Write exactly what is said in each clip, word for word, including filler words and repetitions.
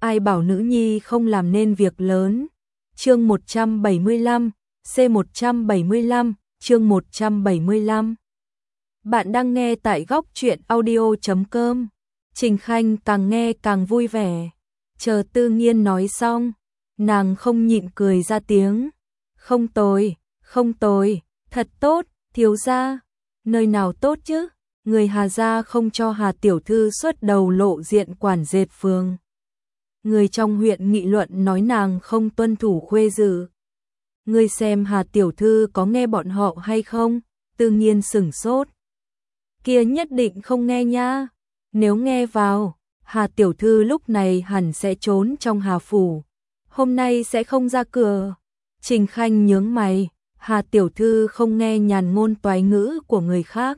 ai bảo nữ nhi không làm nên việc lớn. Chương một trăm bảy mươi lăm, C một trăm bảy mươi lăm, chương một trăm bảy mươi lăm. Bạn đang nghe tại góc truyện audio chấm com. Trình Khanh càng nghe càng vui vẻ. Chờ Tư Nghiên nói xong, nàng không nhịn cười ra tiếng. Không tồi, không tồi, thật tốt, thiếu gia. Nơi nào tốt chứ? Người Hà gia không cho Hà tiểu thư xuất đầu lộ diện quản dệt phường. Người trong huyện nghị luận nói nàng không tuân thủ khuê dự. Ngươi xem Hà tiểu thư có nghe bọn họ hay không? Tư Nghiên sửng sốt. Kia nhất định không nghe nha. Nếu nghe vào, Hà tiểu thư lúc này hẳn sẽ trốn trong Hà phủ. Hôm nay sẽ không ra cửa. Trình Khanh nhướng mày, Hà tiểu thư không nghe nhàn ngôn toái ngữ của người khác.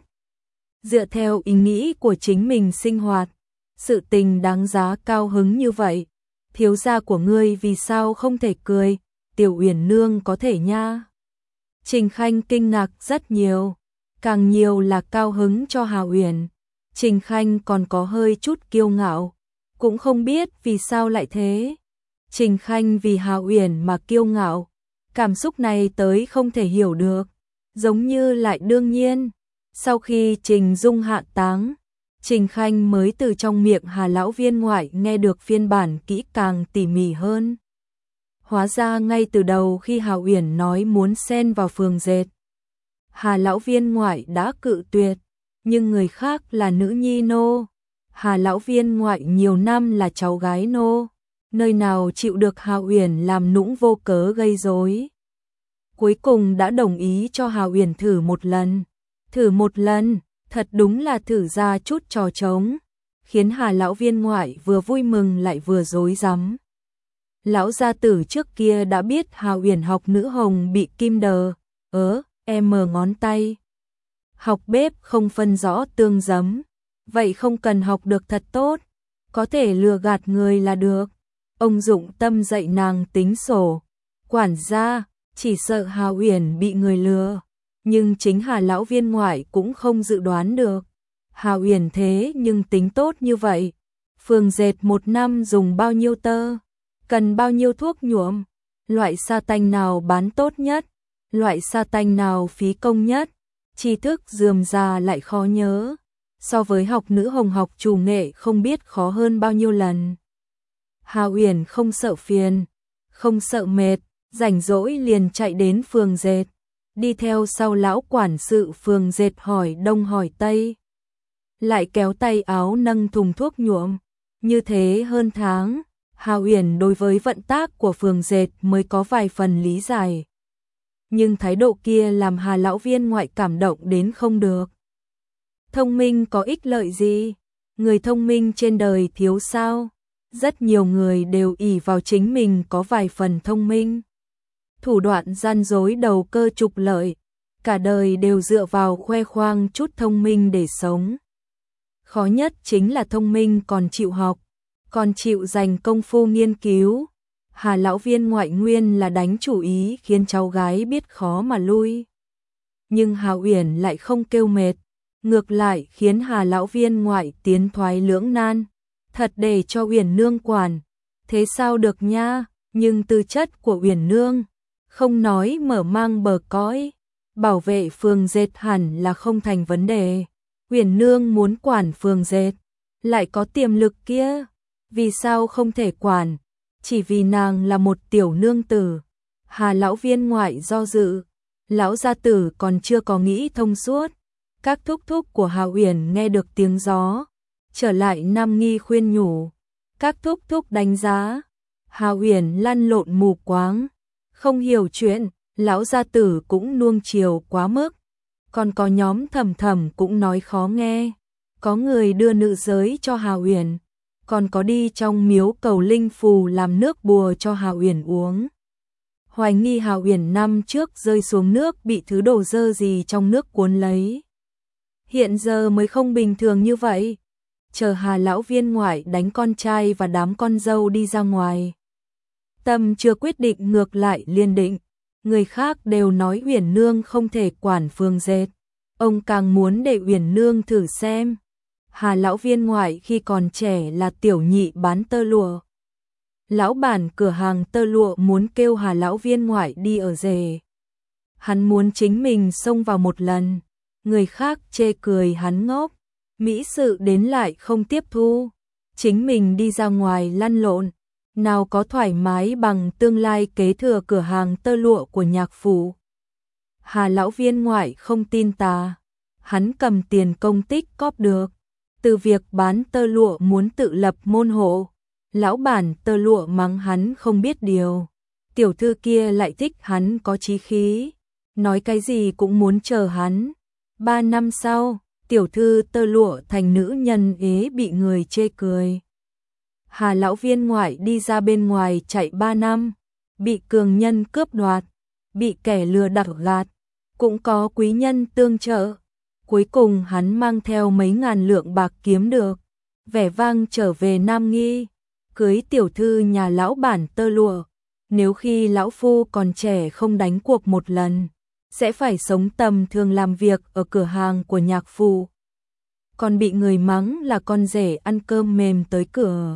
Dựa theo ý nghĩ của chính mình sinh hoạt, sự tình đáng giá cao hứng như vậy. Thiếu gia của ngươi vì sao không thể cười, Tiểu Uyển nương có thể nha. Trình Khanh kinh ngạc rất nhiều, càng nhiều là cao hứng cho Hà Uyển. Trình Khanh còn có hơi chút kiêu ngạo, cũng không biết vì sao lại thế. Trình Khanh vì Hà Uyển mà kiêu ngạo, cảm xúc này tới không thể hiểu được, giống như lại đương nhiên. Sau khi Trình Dung hạ táng, Trình Khanh mới từ trong miệng Hà lão viên ngoại nghe được phiên bản kỹ càng tỉ mỉ hơn. Hóa ra ngay từ đầu khi Hà Uyển nói muốn xen vào phường dệt, Hà lão viên ngoại đã cự tuyệt, nhưng người khác là nữ nhi nô, Hà lão viên ngoại nhiều năm là cháu gái nô, nơi nào chịu được Hà Uyển làm nũng vô cớ gây rối. Cuối cùng đã đồng ý cho Hà Uyển thử một lần. Thử một lần, thật đúng là thử ra chút trò trống, khiến Hà lão viên ngoại vừa vui mừng lại vừa rối rắm. Lão gia tử trước kia đã biết Hà Uyển học nữ hồng bị kim đờ, ớ, em mờ ngón tay. Học bếp không phân rõ tương giấm, vậy không cần học được thật tốt, có thể lừa gạt người là được. Ông dụng tâm dạy nàng tính sổ, quản gia, chỉ sợ Hà Uyển bị người lừa. Nhưng chính Hà lão viên ngoại cũng không dự đoán được. Hà Uyển thế nhưng tính tốt như vậy. Phường dệt một năm dùng bao nhiêu tơ? Cần bao nhiêu thuốc nhuộm? Loại sa tanh nào bán tốt nhất? Loại sa tanh nào phí công nhất? Tri thức rườm rà lại khó nhớ. So với học nữ hồng học chủ nghệ không biết khó hơn bao nhiêu lần. Hà Uyển không sợ phiền, không sợ mệt, rảnh rỗi liền chạy đến phường dệt. Đi theo sau lão quản sự phường dệt hỏi đông hỏi tây. Lại kéo tay áo nâng thùng thuốc nhuộm. Như thế hơn tháng, Hà Uyển đối với vận tác của phường dệt mới có vài phần lý giải. Nhưng thái độ kia làm Hà lão viên ngoại cảm động đến không được. Thông minh có ích lợi gì? Người thông minh trên đời thiếu sao? Rất nhiều người đều ỷ vào chính mình có vài phần thông minh. Thủ đoạn gian dối đầu cơ trục lợi, cả đời đều dựa vào khoe khoang chút thông minh để sống. Khó nhất chính là thông minh còn chịu học, còn chịu dành công phu nghiên cứu. Hà lão viên ngoại nguyên là đánh chủ ý khiến cháu gái biết khó mà lui. Nhưng Hà Uyển lại không kêu mệt, ngược lại khiến Hà lão viên ngoại tiến thoái lưỡng nan. Thật để cho Uyển nương quản, thế sao được nha, nhưng tư chất của Uyển nương không nói mở mang bờ cõi, bảo vệ phường dệt hẳn là không thành vấn đề. Uyển nương muốn quản phường dệt, lại có tiềm lực kia, vì sao không thể quản? Chỉ vì nàng là một tiểu nương tử. Hà lão viên ngoại do dự, lão gia tử còn chưa có nghĩ thông suốt. Các thúc thúc của Hà Uyển nghe được tiếng gió, trở lại Nam Nghi khuyên nhủ. Các thúc thúc đánh giá, Hà Uyển lăn lộn mù quáng, không hiểu chuyện, lão gia tử cũng nuông chiều quá mức. Còn có nhóm Thầm Thầm cũng nói khó nghe, có người đưa nữ giới cho Hà Uyển, còn có đi trong miếu cầu linh phù làm nước bùa cho Hà Uyển uống. Hoài nghi Hà Uyển năm trước rơi xuống nước bị thứ đồ dơ gì trong nước cuốn lấy. Hiện giờ mới không bình thường như vậy. Chờ Hà lão viên ngoại đánh con trai và đám con dâu đi ra ngoài. Tâm chưa quyết định ngược lại liên định. Người khác đều nói Uyển nương không thể quản phường dệt, ông càng muốn để Uyển nương thử xem. Hà lão viên ngoại khi còn trẻ là tiểu nhị bán tơ lụa, Lão bản cửa hàng tơ lụa muốn kêu Hà lão viên ngoại đi ở rể. Hắn muốn chính mình xông vào một lần, người khác chê cười hắn ngốc, mỹ sự đến lại không tiếp thu, chính mình đi ra ngoài lăn lộn, nào có thoải mái bằng tương lai kế thừa cửa hàng tơ lụa của Nhạc phủ. Hà lão viên ngoại không tin tà, hắn cầm tiền công tích cóp được, từ việc bán tơ lụa muốn tự lập môn hộ, lão bản tơ lụa mắng hắn không biết điều, tiểu thư kia lại thích hắn có chí khí, nói cái gì cũng muốn chờ hắn. Ba năm sau, tiểu thư tơ lụa thành nữ nhân ế bị người chê cười. Hà lão viên ngoại đi ra bên ngoài chạy ba năm, bị cường nhân cướp đoạt, bị kẻ lừa đặt gạt, cũng có quý nhân tương trợ. Cuối cùng hắn mang theo mấy ngàn lượng bạc kiếm được, vẻ vang trở về Nam Nghi, cưới tiểu thư nhà lão bản tơ lụa. Nếu khi lão phu còn trẻ không đánh cuộc một lần, sẽ phải sống tầm thường làm việc ở cửa hàng của Nhạc phủ. Còn bị người mắng là con rể ăn cơm mềm tới cửa.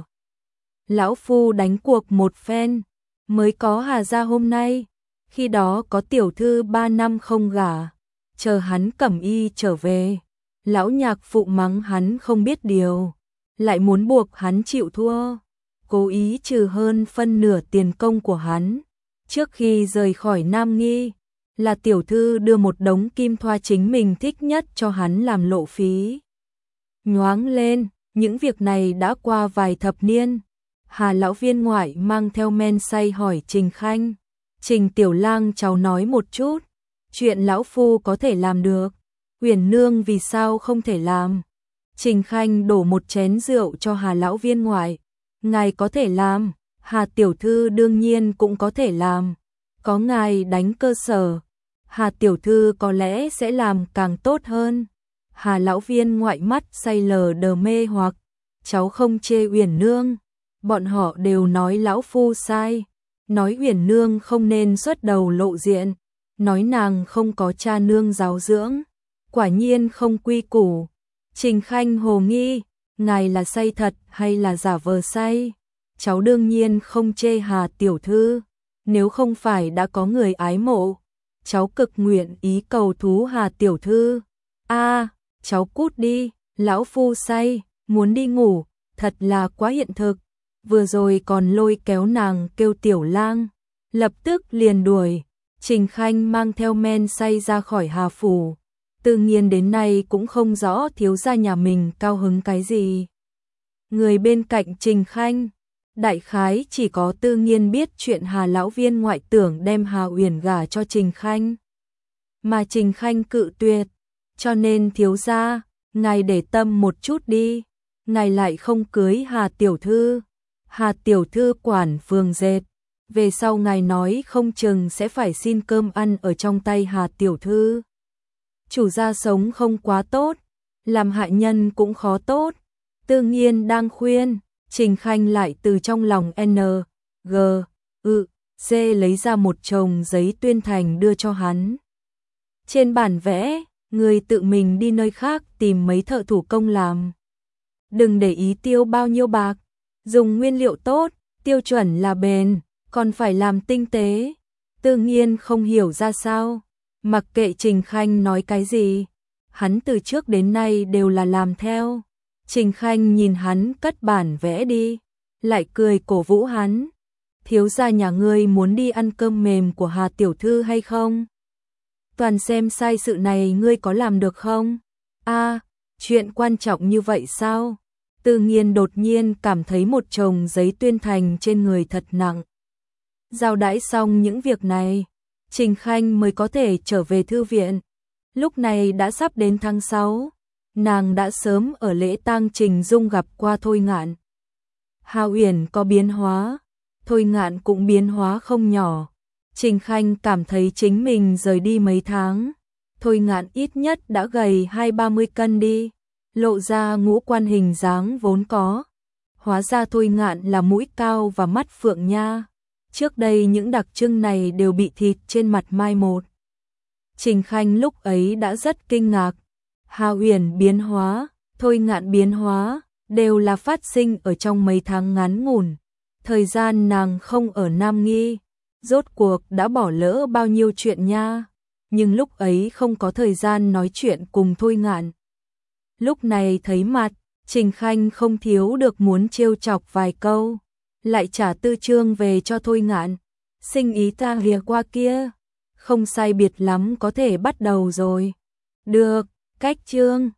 Lão phu đánh cuộc một phen, mới có Hà gia hôm nay, khi đó có tiểu thư ba năm không gả, chờ hắn cẩm y trở về, lão Nhạc phụ mắng hắn không biết điều, lại muốn buộc hắn chịu thua, cố ý trừ hơn phân nửa tiền công của hắn. Trước khi rời khỏi Nam Nghi, là tiểu thư đưa một đống kim thoa chính mình thích nhất cho hắn làm lộ phí. Nhoáng lên, những việc này đã qua vài thập niên. Hà lão viên ngoại mang theo men say hỏi Trình Khanh, Trình tiểu lang cháu nói một chút, chuyện lão phu có thể làm được, Uyển nương vì sao không thể làm? Trình Khanh đổ một chén rượu cho Hà lão viên ngoại, ngài có thể làm, Hà tiểu thư đương nhiên cũng có thể làm, có ngài đánh cơ sở, Hà tiểu thư có lẽ sẽ làm càng tốt hơn. Hà lão viên ngoại mắt say lờ đờ mê hoặc, cháu không chê Uyển nương, bọn họ đều nói lão phu sai, nói Uyển nương không nên xuất đầu lộ diện, nói nàng không có cha nương giáo dưỡng, quả nhiên không quy củ. Trình Khanh hồ nghi, ngài là say thật hay là giả vờ say? Cháu đương nhiên không chê Hà tiểu thư, nếu không phải đã có người ái mộ, cháu cực nguyện ý cầu thú Hà tiểu thư. A, cháu cút đi, lão phu say, muốn đi ngủ, thật là quá hiện thực. Vừa rồi còn lôi kéo nàng kêu tiểu lang, lập tức liền đuổi. Trình Khanh mang theo men say ra khỏi Hà phủ, tự nhiên đến nay cũng không rõ thiếu gia nhà mình cao hứng cái gì. Người bên cạnh Trình Khanh, đại khái chỉ có Tư Nghiên biết chuyện Hà lão viên ngoại tưởng đem Hà Uyển gả cho Trình Khanh, mà Trình Khanh cự tuyệt, cho nên thiếu gia, ngài để tâm một chút đi, ngài lại không cưới Hà tiểu thư. Hà tiểu thư quản phường dệt, về sau ngài nói không chừng sẽ phải xin cơm ăn ở trong tay Hà tiểu thư. Chủ gia sống không quá tốt, làm hạ nhân cũng khó tốt. Tư Nghiên đang khuyên, Trình Khanh lại từ trong lòng N, G, ư, C lấy ra một chồng giấy tuyên thành đưa cho hắn. Trên bản vẽ, người tự mình đi nơi khác tìm mấy thợ thủ công làm. Đừng để ý tiêu bao nhiêu bạc, dùng nguyên liệu tốt, tiêu chuẩn là bền, còn phải làm tinh tế. Tư Nghiên không hiểu ra sao, mặc kệ Trình Khanh nói cái gì, hắn từ trước đến nay đều là làm theo. Trình Khanh nhìn hắn cất bản vẽ đi, lại cười cổ vũ hắn. Thiếu gia nhà ngươi muốn đi ăn cơm mềm của Hà tiểu thư hay không? Toàn xem sai sự này ngươi có làm được không? A, chuyện quan trọng như vậy sao? Tư Nghiên đột nhiên cảm thấy một chồng giấy tuyên thành trên người thật nặng. Giao đãi xong những việc này, Trình Khanh mới có thể trở về thư viện. Lúc này đã sắp đến tháng sáu, nàng đã sớm ở lễ tang Trình Dung gặp qua Thôi Ngạn. Hà Uyển có biến hóa, Thôi Ngạn cũng biến hóa không nhỏ. Trình Khanh cảm thấy chính mình rời đi mấy tháng, Thôi Ngạn ít nhất đã gầy hai ba mươi cân đi, lộ ra ngũ quan hình dáng vốn có. Hóa ra Thôi Ngạn là mũi cao và mắt phượng nha. Trước đây những đặc trưng này đều bị thịt trên mặt mai một. Trình Khanh lúc ấy đã rất kinh ngạc. Hà Uyển biến hóa, Thôi Ngạn biến hóa, đều là phát sinh ở trong mấy tháng ngắn ngủn. Thời gian nàng không ở Nam Nghi, rốt cuộc đã bỏ lỡ bao nhiêu chuyện nha, nhưng lúc ấy không có thời gian nói chuyện cùng Thôi Ngạn. Lúc này thấy mặt, Trình Khanh không thiếu được muốn trêu chọc vài câu, lại trả tư chương về cho Thôi Ngạn. Sinh ý ta lìa qua kia, không sai biệt lắm có thể bắt đầu rồi. Được, cách chương.